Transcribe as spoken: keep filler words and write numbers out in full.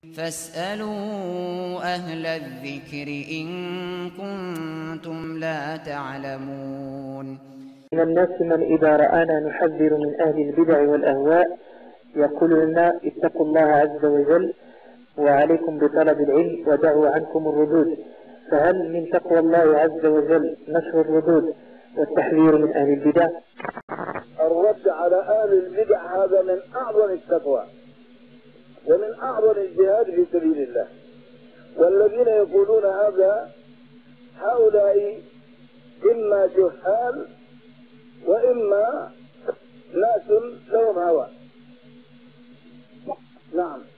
فاسألوا أهل الذكر إن كنتم لا تعلمون. من الناس من إذا رآنا نحذر من أهل البدع والأهواء يقول لنا اتقوا الله عز وجل وعليكم بطلب العلم ودعوا عنكم الردود. فهل من تقوى الله عز وجل نشر الردود والتحذير من أهل البدع؟ الرد على أهل البدع هذا من أعظم التقوى ومن أعظم الجهاد في سبيل الله. والذين يقولون هذا هؤلاء إما جهال وإما ناس لهم هوى. نعم.